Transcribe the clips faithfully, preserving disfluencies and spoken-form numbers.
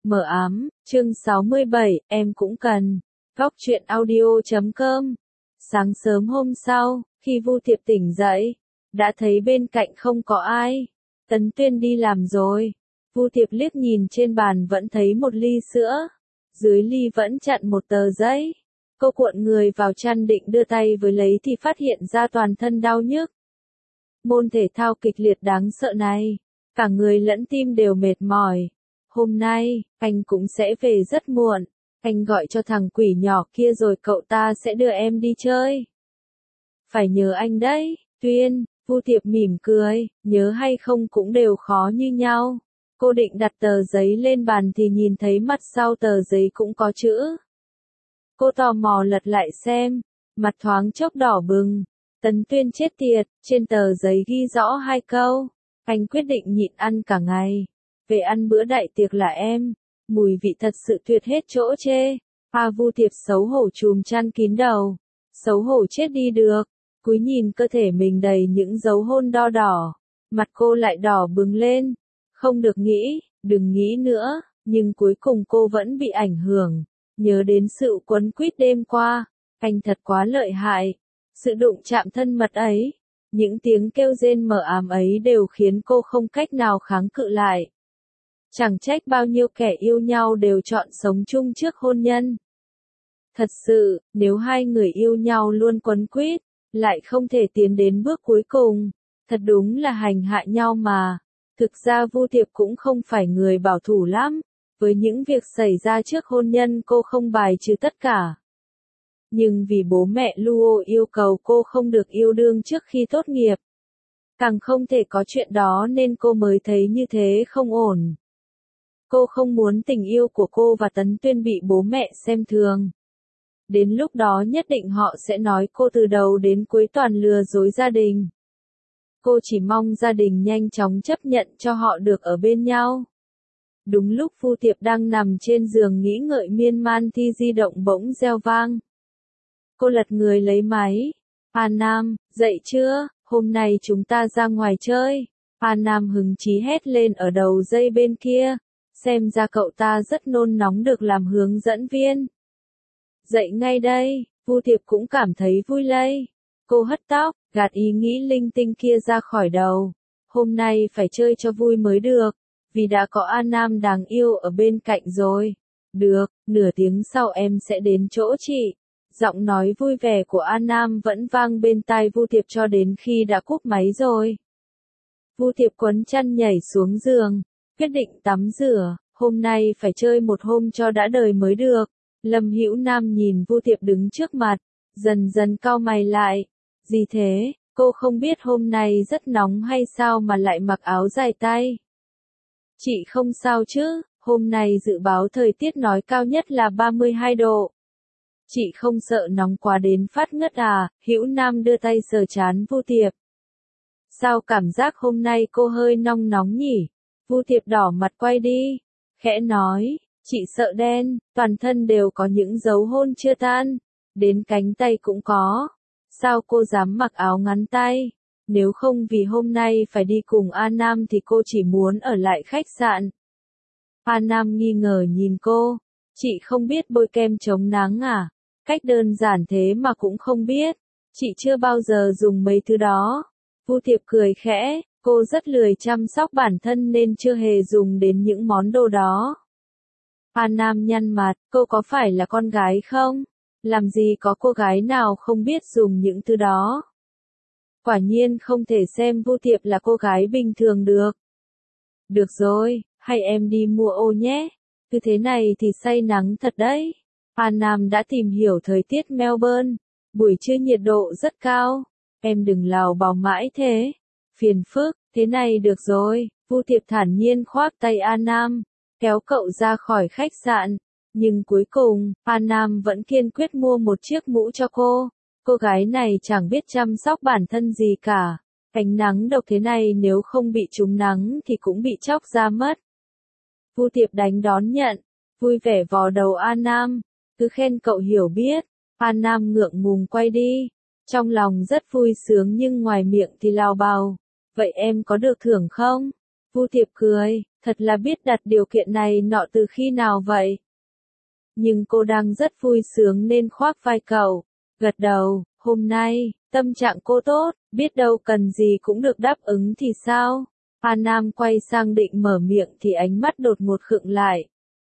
Mờ ám, chương sáu mươi bảy, em cũng cần. Góc truyện audio chấm com. Sáng sớm hôm sau, khi Vu Thiệp tỉnh dậy, đã thấy bên cạnh không có ai. Tấn Tuyên đi làm rồi. Vu Thiệp liếc nhìn trên bàn vẫn thấy một ly sữa. Dưới ly vẫn chặn một tờ giấy. Cô cuộn người vào chăn định đưa tay với lấy thì phát hiện ra toàn thân đau nhức. Môn thể thao kịch liệt đáng sợ này, cả người lẫn tim đều mệt mỏi. Hôm nay, anh cũng sẽ về rất muộn. Anh gọi cho thằng quỷ nhỏ kia rồi cậu ta sẽ đưa em đi chơi. Phải nhớ anh đấy, Tuyên. Vu Thiệp mỉm cười, nhớ hay không cũng đều khó như nhau. Cô định đặt tờ giấy lên bàn thì nhìn thấy mặt sau tờ giấy cũng có chữ. Cô tò mò lật lại xem, mặt thoáng chốc đỏ bừng. Tấn Tuyên chết tiệt, trên tờ giấy ghi rõ hai câu. Anh quyết định nhịn ăn cả ngày. Về ăn bữa đại tiệc là em. Mùi vị thật sự tuyệt hết chỗ chê. A Vu Thiệp xấu hổ chùm chăn kín đầu. Xấu hổ chết đi được. Cúi nhìn cơ thể mình đầy những dấu hôn đo đỏ. Mặt cô lại đỏ bừng lên. Không được nghĩ, đừng nghĩ nữa. Nhưng cuối cùng cô vẫn bị ảnh hưởng. Nhớ đến sự quấn quýt đêm qua. Anh thật quá lợi hại. Sự đụng chạm thân mật ấy. Những tiếng kêu rên mờ ám ấy đều khiến cô không cách nào kháng cự lại. Chẳng trách bao nhiêu kẻ yêu nhau đều chọn sống chung trước hôn nhân. Thật sự, nếu hai người yêu nhau luôn quấn quýt, lại không thể tiến đến bước cuối cùng, thật đúng là hành hạ nhau mà. Thực ra Vu Thiệp cũng không phải người bảo thủ lắm, với những việc xảy ra trước hôn nhân cô không bài trừ tất cả. Nhưng vì bố mẹ Luo yêu cầu cô không được yêu đương trước khi tốt nghiệp. Càng không thể có chuyện đó nên cô mới thấy như thế không ổn. Cô không muốn tình yêu của cô và Tấn Tuyên bị bố mẹ xem thường. Đến lúc đó nhất định họ sẽ nói cô từ đầu đến cuối toàn lừa dối gia đình. Cô chỉ mong gia đình nhanh chóng chấp nhận cho họ được ở bên nhau. Đúng lúc Vu Thiệp đang nằm trên giường nghĩ ngợi miên man thì di động bỗng reo vang. Cô lật người lấy máy. A Nam, dậy chưa? Hôm nay chúng ta ra ngoài chơi. A Nam hứng chí hét lên ở đầu dây bên kia. Xem ra cậu ta rất nôn nóng được làm hướng dẫn viên. Dậy ngay đây, Vu Thiệp cũng cảm thấy vui lây. Cô hất tóc, gạt ý nghĩ linh tinh kia ra khỏi đầu. Hôm nay phải chơi cho vui mới được, vì đã có A Nam đáng yêu ở bên cạnh rồi. Được, nửa tiếng sau em sẽ đến chỗ chị. Giọng nói vui vẻ của A Nam vẫn vang bên tai Vu Thiệp cho đến khi đã cúp máy rồi. Vu Thiệp quấn chăn nhảy xuống giường, quyết định tắm rửa, hôm nay phải chơi một hôm cho đã đời mới được. Lâm Hữu Nam nhìn Vu Thiệp đứng trước mặt, dần dần cau mày lại. Gì thế, cô không biết hôm nay rất nóng hay sao mà lại mặc áo dài tay? Chị không sao chứ, hôm nay dự báo thời tiết nói cao nhất là ba mươi hai độ. Chị không sợ nóng quá đến phát ngất à? Hữu Nam đưa tay sờ trán Vu Thiệp. Sao cảm giác hôm nay cô hơi nong nóng nhỉ? Vu Thiệp đỏ mặt quay đi, khẽ nói, chị sợ đen, toàn thân đều có những dấu hôn chưa tan, đến cánh tay cũng có. Sao cô dám mặc áo ngắn tay? Nếu không vì hôm nay phải đi cùng A Nam thì cô chỉ muốn ở lại khách sạn. A Nam nghi ngờ nhìn cô, chị không biết bôi kem chống nắng à? Cách đơn giản thế mà cũng không biết, chị chưa bao giờ dùng mấy thứ đó. Vu Thiệp cười khẽ, cô rất lười chăm sóc bản thân nên chưa hề dùng đến những món đồ đó. A Nam nhăn mặt, cô có phải là con gái không? Làm gì có cô gái nào không biết dùng những thứ đó? Quả nhiên không thể xem Vu Thiệp là cô gái bình thường được. Được rồi, hay em đi mua ô nhé. Cứ thế này thì say nắng thật đấy. A Nam đã tìm hiểu thời tiết Melbourne. Buổi trưa nhiệt độ rất cao. Em đừng lào bào mãi thế. Phiền phức, thế này được rồi. Vu Thiệp thản nhiên khoác tay A Nam, kéo cậu ra khỏi khách sạn. Nhưng cuối cùng, A Nam vẫn kiên quyết mua một chiếc mũ cho cô. Cô gái này chẳng biết chăm sóc bản thân gì cả. Ánh nắng độc thế này nếu không bị trúng nắng thì cũng bị chóc da mất. Vu Thiệp đánh đón nhận, vui vẻ vò đầu A Nam, cứ khen cậu hiểu biết. A Nam ngượng ngùng quay đi, trong lòng rất vui sướng nhưng ngoài miệng thì lào bào. Vậy em có được thưởng không? Vu Thiệp cười, thật là biết đặt điều kiện này nọ từ khi nào vậy? Nhưng cô đang rất vui sướng nên khoác vai cậu, gật đầu, hôm nay, tâm trạng cô tốt, biết đâu cần gì cũng được đáp ứng thì sao? A Nam quay sang định mở miệng thì ánh mắt đột ngột khựng lại.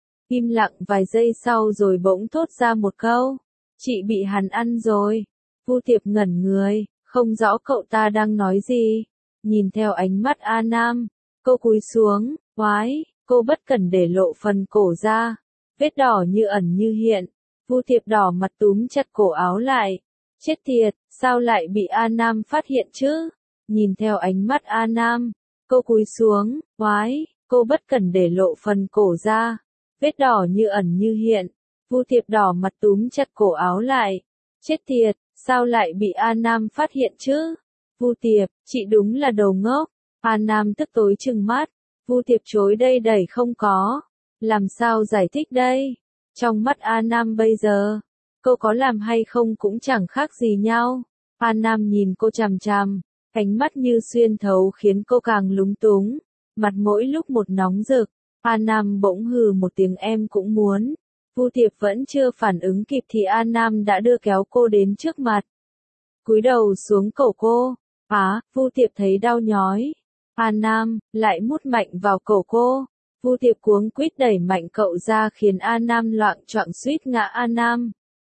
Im lặng vài giây sau rồi bỗng thốt ra một câu, chị bị hắn ăn rồi. Vu Tiệp ngẩn người, không rõ cậu ta đang nói gì. Nhìn theo ánh mắt A Nam, cô cúi xuống, oái, cô bất cẩn để lộ phần cổ ra. Vết đỏ như ẩn như hiện. Vu Tiệp đỏ mặt túm chặt cổ áo lại. Chết tiệt, sao lại bị A Nam phát hiện chứ? Nhìn theo ánh mắt A Nam, cô cúi xuống, oái, cô bất cẩn để lộ phần cổ ra. Vết đỏ như ẩn như hiện. Vu Tiệp đỏ mặt túm chặt cổ áo lại. Chết tiệt, sao lại bị A Nam phát hiện chứ? Vu Tiệp, chị đúng là đồ ngốc. A Nam tức tối trừng mắt. Vu Tiệp chối đây đẩy không có. Làm sao giải thích đây? Trong mắt A Nam bây giờ, cô có làm hay không cũng chẳng khác gì nhau. A Nam nhìn cô chằm chằm, ánh mắt như xuyên thấu khiến cô càng lúng túng. Mặt mỗi lúc một nóng rực. A Nam bỗng hừ một tiếng em cũng muốn. Vu Tiệp vẫn chưa phản ứng kịp thì A Nam đã đưa kéo cô đến trước mặt. Cúi đầu xuống cổ cô. Á, Vu Tiệp thấy đau nhói. A Nam lại mút mạnh vào cổ cô. Vu Tiệp cuống quýt đẩy mạnh cậu ra khiến A Nam loạng choạng suýt ngã. A Nam,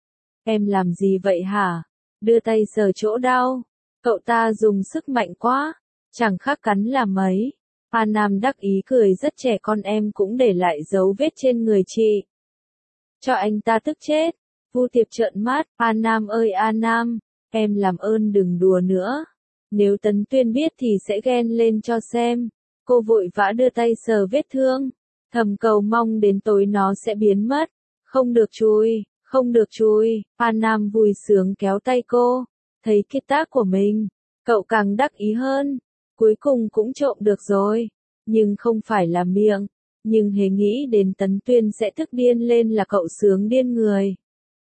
em làm gì vậy hả? Đưa tay sờ chỗ đau. Cậu ta dùng sức mạnh quá, chẳng khác cắn là mấy. A Nam đắc ý cười rất trẻ con, em cũng để lại dấu vết trên người chị. Cho anh ta tức chết. Vu Tiệp trợn mắt, A Nam ơi A Nam, em làm ơn đừng đùa nữa. Nếu Tấn Tuyên biết thì sẽ ghen lên cho xem. Cô vội vã đưa tay sờ vết thương, thầm cầu mong đến tối nó sẽ biến mất. Không được chui, không được chui. A Nam vui sướng kéo tay cô. Thấy kiệt tác của mình, cậu càng đắc ý hơn. Cuối cùng cũng trộm được rồi. Nhưng không phải là miệng. Nhưng hề nghĩ đến Tấn Tuyên sẽ tức điên lên là cậu sướng điên người.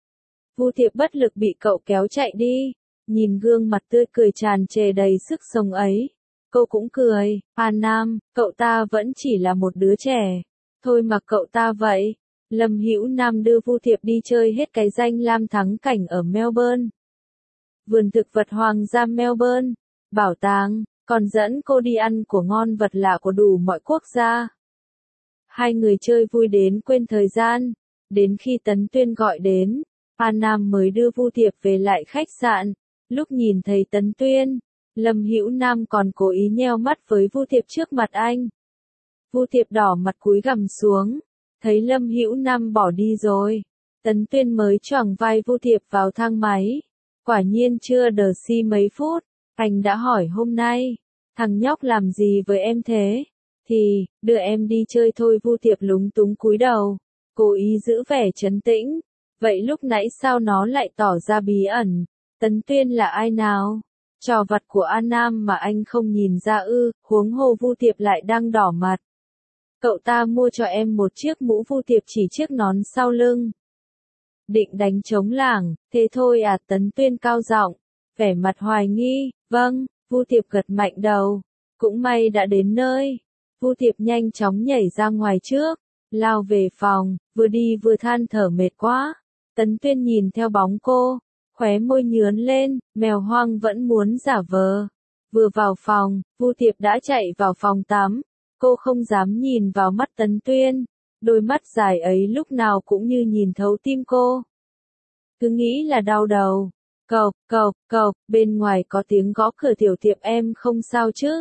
Vu Tiệp bất lực bị cậu kéo chạy đi. Nhìn gương mặt tươi cười tràn trề đầy sức sống ấy. Cô cũng cười. A Nam, cậu ta vẫn chỉ là một đứa trẻ. Thôi mặc cậu ta vậy. Lâm Hữu Nam đưa Vu Tiệp đi chơi hết cái danh lam thắng cảnh ở Melbourne. Vườn thực vật hoang dã Melbourne, bảo tàng, còn dẫn cô đi ăn của ngon vật lạ của đủ mọi quốc gia. Hai người chơi vui đến quên thời gian. Đến khi Tấn Tuyên gọi đến, A Nam mới đưa Vu Tiệp về lại khách sạn. Lúc nhìn thấy Tấn Tuyên, Lâm Hữu Nam còn cố ý nheo mắt với Vu Tiệp trước mặt anh. Vu Tiệp đỏ mặt cúi gằm xuống, thấy Lâm Hữu Nam bỏ đi rồi. Tấn Tuyên mới choàng vai Vu Tiệp vào thang máy. Quả nhiên chưa đờ si mấy phút, anh đã hỏi hôm nay, thằng nhóc làm gì với em thế? Thì, đưa em đi chơi thôi. Vu Tiệp lúng túng cúi đầu, cố ý giữ vẻ trấn tĩnh. Vậy lúc nãy sao nó lại tỏ ra bí ẩn? Tấn Tuyên là ai nào? Trò vặt của A Nam mà anh không nhìn ra ư? Huống hồ Vu Tiệp lại đang đỏ mặt. Cậu ta mua cho em một chiếc mũ. Vu Tiệp chỉ chiếc nón sau lưng. Định đánh trống lảng, thế thôi à? Tấn Tuyên cao giọng, vẻ mặt hoài nghi. Vâng. Vu Tiệp gật mạnh đầu. Cũng may đã đến nơi. Vu Tiệp nhanh chóng nhảy ra ngoài trước, lao về phòng, vừa đi vừa than thở mệt quá. Tấn Tuyên nhìn theo bóng cô, khóe môi nhướn lên, mèo hoang vẫn muốn giả vờ. Vừa vào phòng, Vu Tiệp đã chạy vào phòng tắm. Cô không dám nhìn vào mắt Tấn Tuyên, đôi mắt dài ấy lúc nào cũng như nhìn thấu tim cô. Cứ nghĩ là đau đầu. Cộc, cộc, cộc, bên ngoài có tiếng gõ cửa. Tiểu Tiệp em không sao chứ?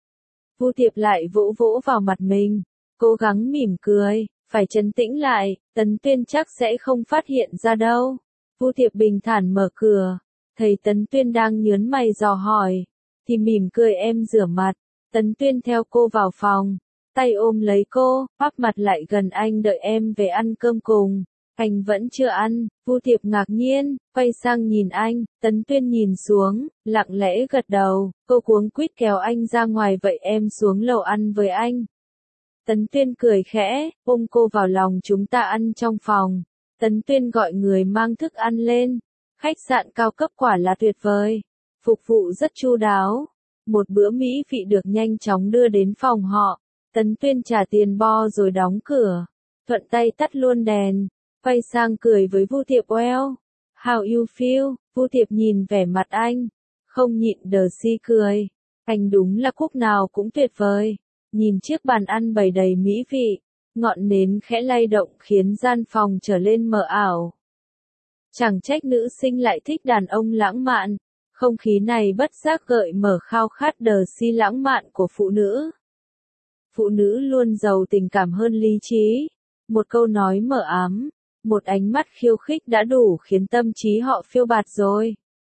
Vu Tiệp lại vỗ vỗ vào mặt mình, cố gắng mỉm cười, phải trấn tĩnh lại, Tấn Tuyên chắc sẽ không phát hiện ra đâu. Vu Tiệp bình thản mở cửa, thấy Tấn Tuyên đang nhớn mày dò hỏi, thì mỉm cười em rửa mặt. Tấn Tuyên theo cô vào phòng, tay ôm lấy cô, bắp mặt lại gần anh, đợi em về ăn cơm cùng. Anh vẫn chưa ăn. Vu Tiệp ngạc nhiên, quay sang nhìn anh. Tấn Tuyên nhìn xuống, lặng lẽ gật đầu. Cô cuống quýt kéo anh ra ngoài, vậy em xuống lầu ăn với anh. Tấn Tuyên cười khẽ, ôm cô vào lòng, chúng ta ăn trong phòng. Tấn Tuyên gọi người mang thức ăn lên. Khách sạn cao cấp quả là tuyệt vời, phục vụ rất chu đáo. Một bữa mỹ vị được nhanh chóng đưa đến phòng họ. Tấn Tuyên trả tiền bo rồi đóng cửa, thuận tay tắt luôn đèn, quay sang cười với Vu Tiệp. Well, how you feel? Vu Tiệp nhìn vẻ mặt anh, không nhịn đờ si cười. Anh đúng là cúc nào cũng tuyệt vời. Nhìn chiếc bàn ăn bày đầy mỹ vị, ngọn nến khẽ lay động khiến gian phòng trở lên mờ ảo. Chẳng trách nữ sinh lại thích đàn ông lãng mạn, không khí này bất giác gợi mở khao khát đờ si lãng mạn của phụ nữ. Phụ nữ luôn giàu tình cảm hơn lý trí. Một câu nói mờ ám, một ánh mắt khiêu khích đã đủ khiến tâm trí họ phiêu bạt rồi.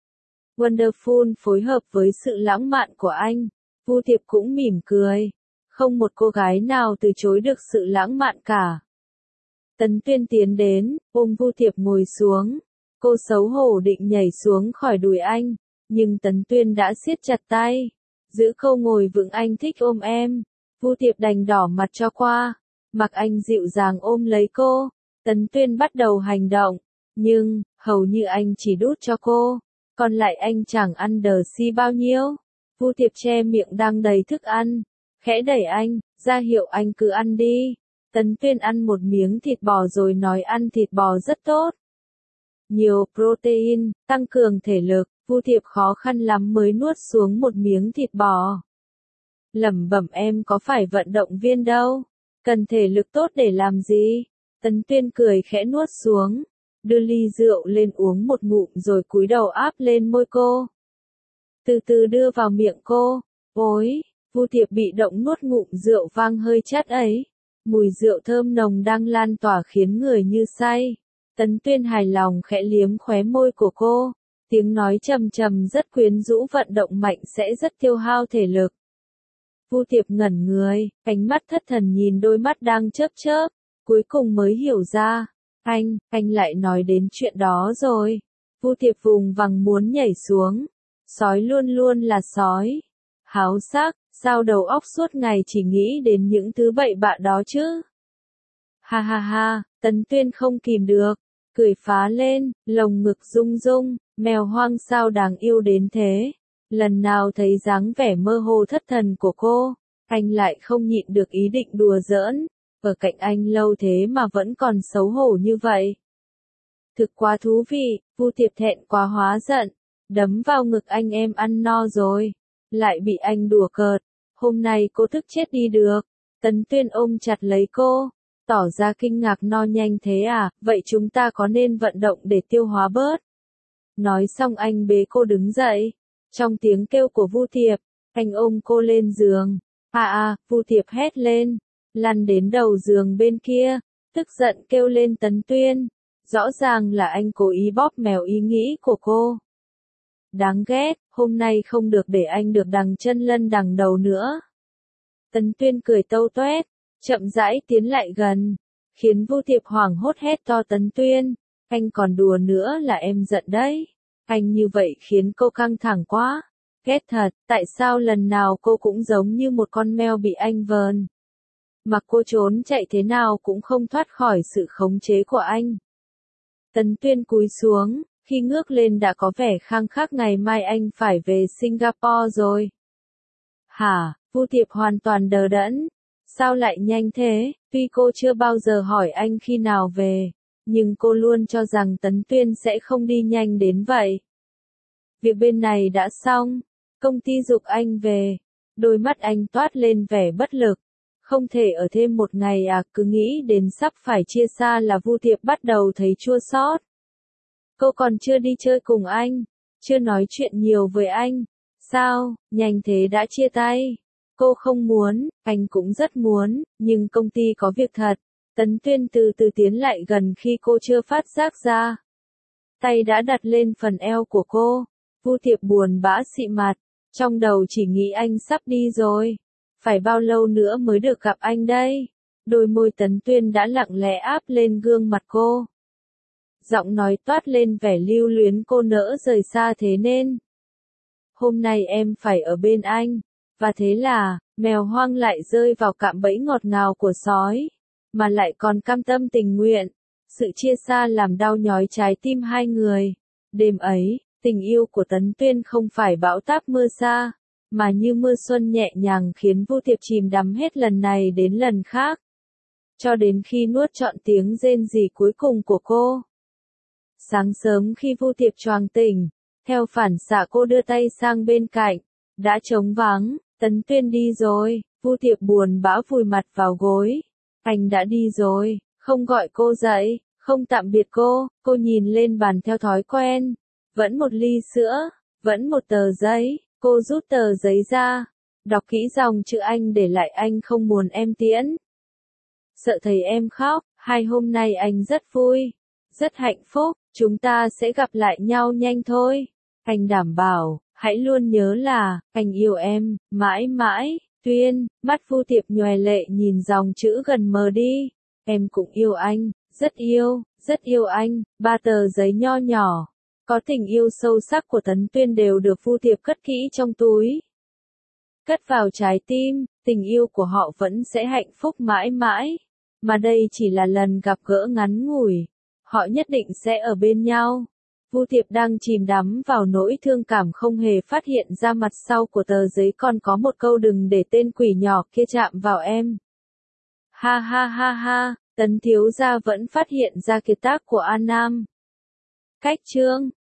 Wonderful phối hợp với sự lãng mạn của anh, Vu Tiệp cũng mỉm cười. Không một cô gái nào từ chối được sự lãng mạn cả. Tấn Tuyên tiến đến, ôm Vu Tiệp ngồi xuống. Cô xấu hổ định nhảy xuống khỏi đùi anh, nhưng Tấn Tuyên đã siết chặt tay. Giữ câu ngồi vững, anh thích ôm em. Vu Tiệp đành đỏ mặt cho qua. Mặc anh dịu dàng ôm lấy cô. Tấn Tuyên bắt đầu hành động, nhưng, hầu như anh chỉ đút cho cô. Còn lại anh chẳng ăn đờ si bao nhiêu. Vu Tiệp che miệng đang đầy thức ăn, khẽ đẩy anh, ra hiệu anh cứ ăn đi. Tấn Tuyên ăn một miếng thịt bò rồi nói ăn thịt bò rất tốt. Nhiều protein, tăng cường thể lực. Vu Tiệp khó khăn lắm mới nuốt xuống một miếng thịt bò. Lẩm bẩm, em có phải vận động viên đâu, cần thể lực tốt để làm gì? Tấn Tuyên cười khẽ nuốt xuống, đưa ly rượu lên uống một ngụm rồi cúi đầu áp lên môi cô. Từ từ đưa vào miệng cô. Ôi, Vu Tiệp bị động nuốt ngụm rượu vang hơi chát ấy. Mùi rượu thơm nồng đang lan tỏa khiến người như say. Tấn Tuyên hài lòng khẽ liếm khóe môi của cô. Tiếng nói trầm trầm rất quyến rũ, vận động mạnh sẽ rất tiêu hao thể lực. Vu Tiệp ngẩn người, ánh mắt thất thần nhìn đôi mắt đang chớp chớp, cuối cùng mới hiểu ra. Anh, anh lại nói đến chuyện đó rồi. Vu Tiệp vùng vằng muốn nhảy xuống. Sói luôn luôn là sói. Háo sắc, sao đầu óc suốt ngày chỉ nghĩ đến những thứ bậy bạ đó chứ? Ha ha ha, Tấn Tuyên không kìm được, cười phá lên, lồng ngực rung rung, mèo hoang sao đáng yêu đến thế. Lần nào thấy dáng vẻ mơ hồ thất thần của cô, anh lại không nhịn được ý định đùa giỡn. Ở cạnh anh lâu thế mà vẫn còn xấu hổ như vậy. Thực quá thú vị. Vu Tiệp thẹn quá hóa giận, đấm vào ngực anh, em ăn no rồi, lại bị anh đùa cợt. Hôm nay cô thức chết đi được. Tấn Tuyên ôm chặt lấy cô, tỏ ra kinh ngạc, no nhanh thế à, vậy chúng ta có nên vận động để tiêu hóa bớt? Nói xong anh bế cô đứng dậy. Trong tiếng kêu của Vu Tiệp, anh ôm cô lên giường. À à, Vu Tiệp hét lên, lăn đến đầu giường bên kia, tức giận kêu lên Tấn Tuyên. Rõ ràng là anh cố ý bóp mèo ý nghĩ của cô. Đáng ghét, hôm nay không được để anh được đằng chân lân đằng đầu nữa. Tấn Tuyên cười tâu toét, chậm rãi tiến lại gần, khiến Vu Tiệp hoảng hốt hét to, Tấn Tuyên, anh còn đùa nữa là em giận đấy. Anh như vậy khiến cô căng thẳng quá. Ghét thật, tại sao lần nào cô cũng giống như một con mèo bị anh vờn. Mặc cô trốn chạy thế nào cũng không thoát khỏi sự khống chế của anh. Tấn Tuyên cúi xuống, khi ngước lên đã có vẻ khăng khắc, ngày mai anh phải về Singapore rồi. Hả? Vu Tiệp hoàn toàn đờ đẫn. Sao lại nhanh thế? Tuy cô chưa bao giờ hỏi anh khi nào về, nhưng cô luôn cho rằng Tấn Tuyên sẽ không đi nhanh đến vậy. Việc bên này đã xong, công ty giục anh về. Đôi mắt anh toát lên vẻ bất lực. Không thể ở thêm một ngày à, cứ nghĩ đến sắp phải chia xa là Vu Tiệp bắt đầu thấy chua xót. Cô còn chưa đi chơi cùng anh, chưa nói chuyện nhiều với anh. Sao, nhanh thế đã chia tay? Cô không muốn, anh cũng rất muốn, nhưng công ty có việc thật. Tấn Tuyên từ từ tiến lại gần khi cô chưa phát giác ra. Tay đã đặt lên phần eo của cô. Vu Tiệp buồn bã xị mặt, trong đầu chỉ nghĩ anh sắp đi rồi. Phải bao lâu nữa mới được gặp anh đây? Đôi môi Tấn Tuyên đã lặng lẽ áp lên gương mặt cô. Giọng nói toát lên vẻ lưu luyến, cô nỡ rời xa thế nên hôm nay em phải ở bên anh. Và thế là, mèo hoang lại rơi vào cạm bẫy ngọt ngào của sói, mà lại còn cam tâm tình nguyện. Sự chia xa làm đau nhói trái tim hai người. Đêm ấy, tình yêu của Tấn Tuyên không phải bão táp mưa sa, mà như mưa xuân nhẹ nhàng khiến Vu Tiệp chìm đắm hết lần này đến lần khác. Cho đến khi nuốt trọn tiếng rên rỉ cuối cùng của cô. Sáng sớm khi Vu Tiệp choàng tỉnh, theo phản xạ cô đưa tay sang bên cạnh, đã trống vắng, Tấn Tuyên đi rồi, Vu Tiệp buồn bã vùi mặt vào gối. Anh đã đi rồi, không gọi cô dậy, không tạm biệt cô, cô nhìn lên bàn theo thói quen. Vẫn một ly sữa, vẫn một tờ giấy, cô rút tờ giấy ra, đọc kỹ dòng chữ anh để lại: anh không muốn em tiễn. Sợ thấy em khóc, hai hôm nay anh rất vui, rất hạnh phúc, chúng ta sẽ gặp lại nhau nhanh thôi. Anh đảm bảo, hãy luôn nhớ là, anh yêu em, mãi mãi. Tuyên, mắt Vu Tiệp nhòe lệ nhìn dòng chữ gần mờ đi. Em cũng yêu anh, rất yêu, rất yêu anh. Ba tờ giấy nho nhỏ, có tình yêu sâu sắc của Tấn Tuyên đều được Vu Tiệp cất kỹ trong túi. Cất vào trái tim, tình yêu của họ vẫn sẽ hạnh phúc mãi mãi. Mà đây chỉ là lần gặp gỡ ngắn ngủi. Họ nhất định sẽ ở bên nhau. Vu Tiệp đang chìm đắm vào nỗi thương cảm không hề phát hiện ra mặt sau của tờ giấy còn có một câu: đừng để tên quỷ nhỏ kia chạm vào em. Ha ha ha ha, Tấn thiếu gia vẫn phát hiện ra kiệt tác của An Nam. Cách chương